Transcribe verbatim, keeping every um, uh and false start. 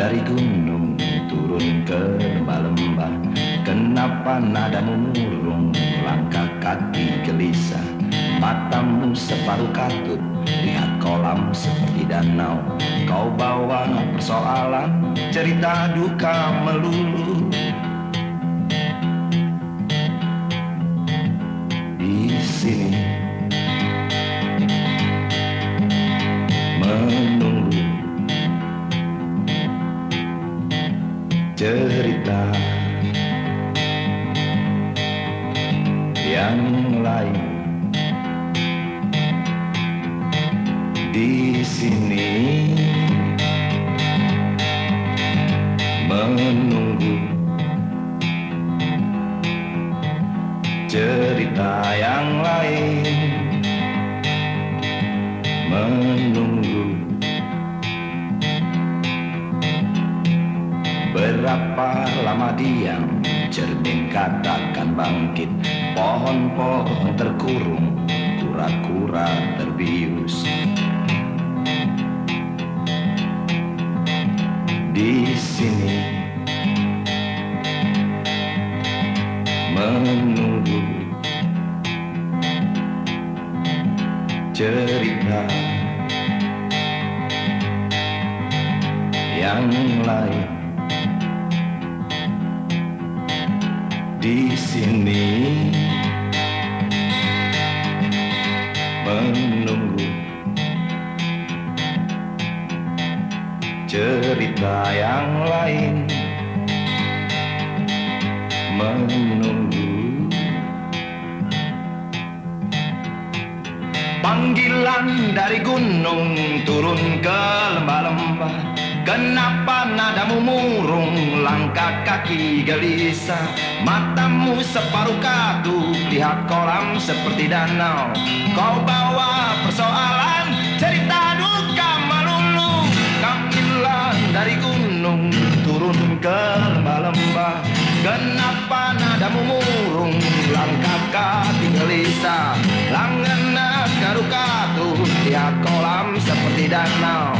dari gunung turun ke lembah-lembah. Kenapa nadamu murung, langkah kaki gelisah? Matamu separuh katut, lihat kolam seperti danau. Kau bawa persoalan, cerita duka melulu. Di sini menunggu cerita yang lain. Di sini menunggu cerita yang lain. Menunggu berapa lama diam, cermin katakan bangkit. Pohon-pohon terkurung, kura-kura terbius. Di sini menunggu cerita yang lain. Di sini menunggu cerita yang lain. Menunggu panggilan dari gunung turun ke lembah-lembah. Kenapa nadamu murung, langkah kaki gelisah? Matamu separuh katu, lihat kolam seperti danau. Kau bawa persoalan, cerita duka melulu. Panggilan dari gunung turun ke lembah-lembah. Kenapa nadamu murung, langkah kaki gelisah? Langgenah karu katu, lihat kolam seperti danau.